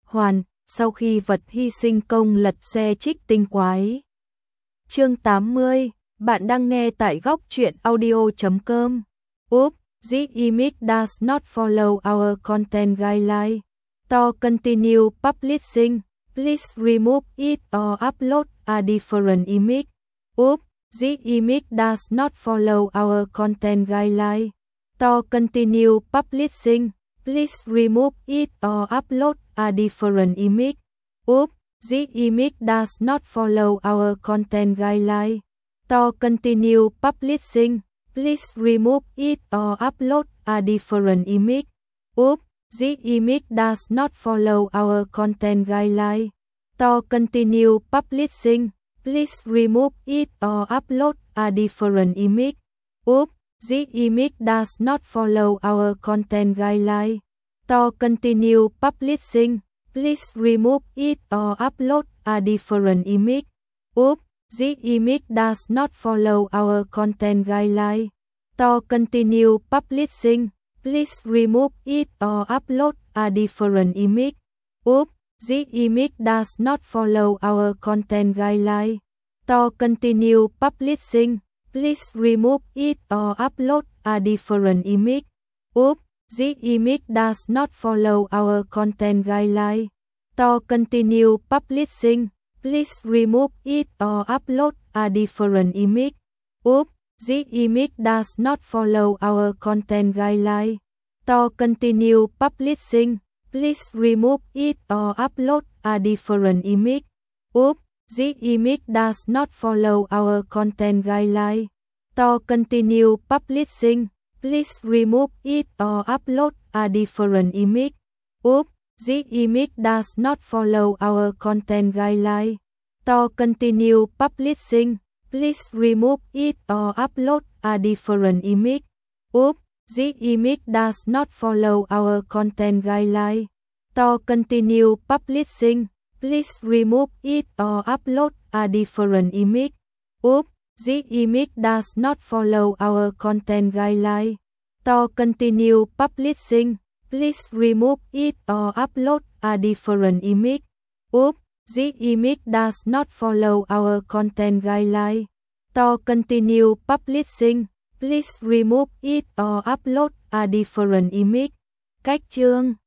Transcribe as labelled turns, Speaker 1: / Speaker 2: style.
Speaker 1: hoàn, sau khi vật hy sinh công lật xe trích tinh quái. Chương 80, bạn đang nghe tại góc truyện audio.com. Oops, this image does not follow our content guideline. To continue publishing, please remove it or upload a different image. Oops, this image does not follow our content guideline. To continue publishing, please remove it or upload a different image. Oops, this image does not follow our content guideline. To continue publishing, please remove it or upload a different image. Oops, this image does not follow our content guideline. To continue publishing, please remove it or upload a different image. Oops, this image does not follow our content guideline. To continue publishing, please remove it or upload a different image. Oops, this image does not follow our content guideline. To continue publishing, please remove it or upload a different image. Oops, this image does not follow our content guideline. To continue publishing, please remove it or upload a different image. Oops, this image does not follow our content guideline. To continue publishing, please remove it or upload a different image. Oops, this image does not follow our content guideline. To continue publishing, please remove it or upload a different image. Oops, this image does not follow our content guideline. To continue publishing, please remove it or upload a different image. Oops, this image does not follow our content guideline. To continue publishing, please remove it or upload a different image. Oops, this image does not follow our content guideline. To continue publishing, please remove it or upload a different image. Oops, this image does not follow our content guideline. To continue publishing, please remove it or upload a different image. Oops, this image does not follow our content guideline. To continue publishing, please remove it or upload a different image. Cách chương